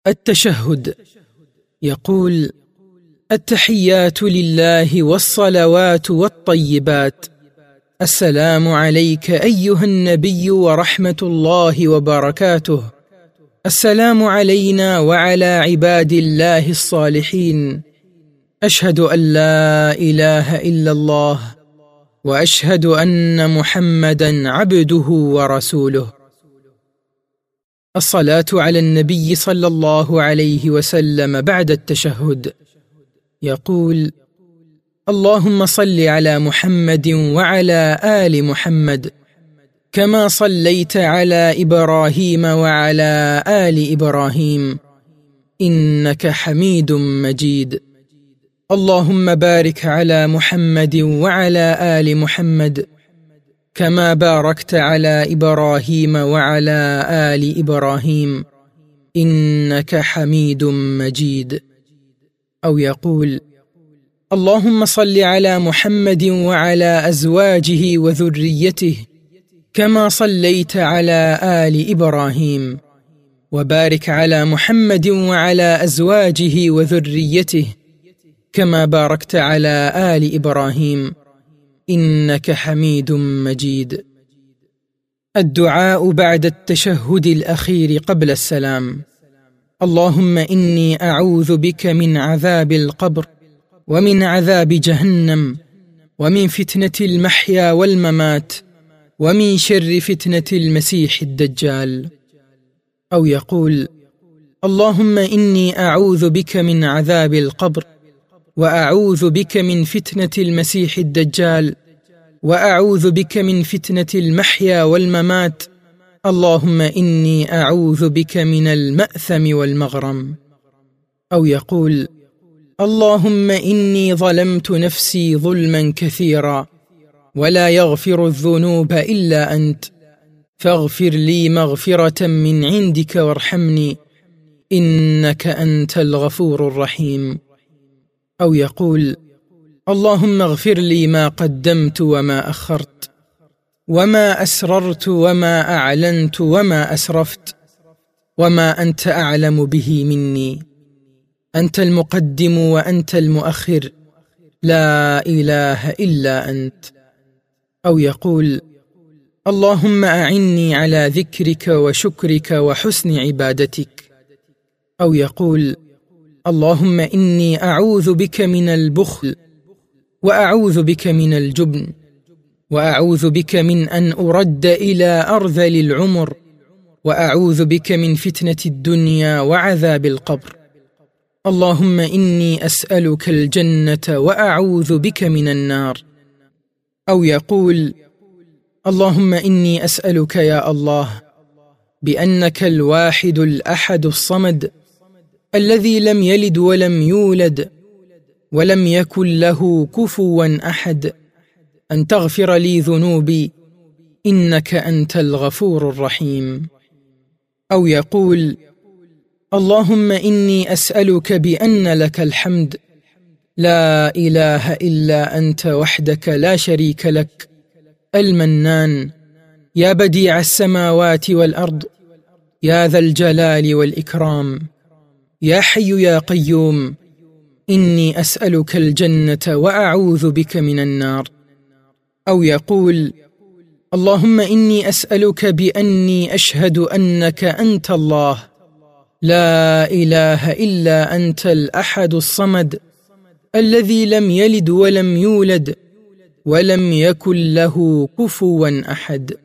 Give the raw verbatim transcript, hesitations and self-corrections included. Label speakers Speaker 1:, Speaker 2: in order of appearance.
Speaker 1: التشهد. يقول: التحيات لله والصلوات والطيبات. السلام عليك أيها النبي ورحمة الله وبركاته. السلام علينا وعلى عباد الله الصالحين. أشهد أن لا إله إلا الله وأشهد أن محمدًا عبده ورسوله. الصلاة على النبي صلى الله عليه وسلم بعد التشهد. يقول: اللهم صل على محمد وعلى آل محمد كما صليت على إبراهيم وعلى آل إبراهيم إنك حميد مجيد. اللهم بارك على محمد وعلى آل محمد كما باركت على إبراهيم وعلى آل إبراهيم إنك حميد مجيد. أو يقول: اللهم صل على محمد وعلى أزواجه وذريته كما صليت على آل إبراهيم، وبارك على محمد وعلى أزواجه وذريته كما باركت على آل إبراهيم إنك حميد مجيد. الدعاء بعد التشهد الأخير قبل السلام: اللهم إني أعوذ بك من عذاب القبر ومن عذاب جهنم ومن فتنة المحيا والممات ومن شر فتنة المسيح الدجال. أو يقول: اللهم إني أعوذ بك من عذاب القبر وأعوذ بك من فتنة المسيح الدجال وأعوذ بك من فتنة المحيا والممات. اللهم إني أعوذ بك من المأثم والمغرم. أو يقول: اللهم إني ظلمت نفسي ظلما كثيرا ولا يغفر الذنوب إلا أنت، فاغفر لي مغفرة من عندك وارحمني إنك أنت الغفور الرحيم. أو يقول: اللهم اغفر لي ما قدمت وما أخرت وما أسررت وما أعلنت وما أسرفت وما أنت أعلم به مني، أنت المقدم وأنت المؤخر، لا إله إلا أنت. أو يقول: اللهم أعني على ذكرك وشكرك وحسن عبادتك. أو يقول: اللهم إني أعوذ بك من البخل وأعوذ بك من الجبن وأعوذ بك من أن أرد إلى أرذل العمر وأعوذ بك من فتنة الدنيا وعذاب القبر. اللهم إني أسألك الجنة وأعوذ بك من النار. أو يقول: اللهم إني أسألك يا الله بأنك الواحد الأحد الصمد الذي لم يلد ولم يولد ولم يكن له كفوا أحد أن تغفر لي ذنوبي إنك أنت الغفور الرحيم. أو يقول: اللهم إني أسألك بأن لك الحمد، لا إله إلا أنت وحدك لا شريك لك، المنان، يا بديع السماوات والأرض، يا ذا الجلال والإكرام، يا حي يا قيوم، إني أسألك الجنة وأعوذ بك من النار. أو يقول: اللهم إني أسألك بأني أشهد أنك أنت الله، لا إله إلا أنت الأحد الصمد الذي لم يلد ولم يولد ولم يكن له كفوا أحد.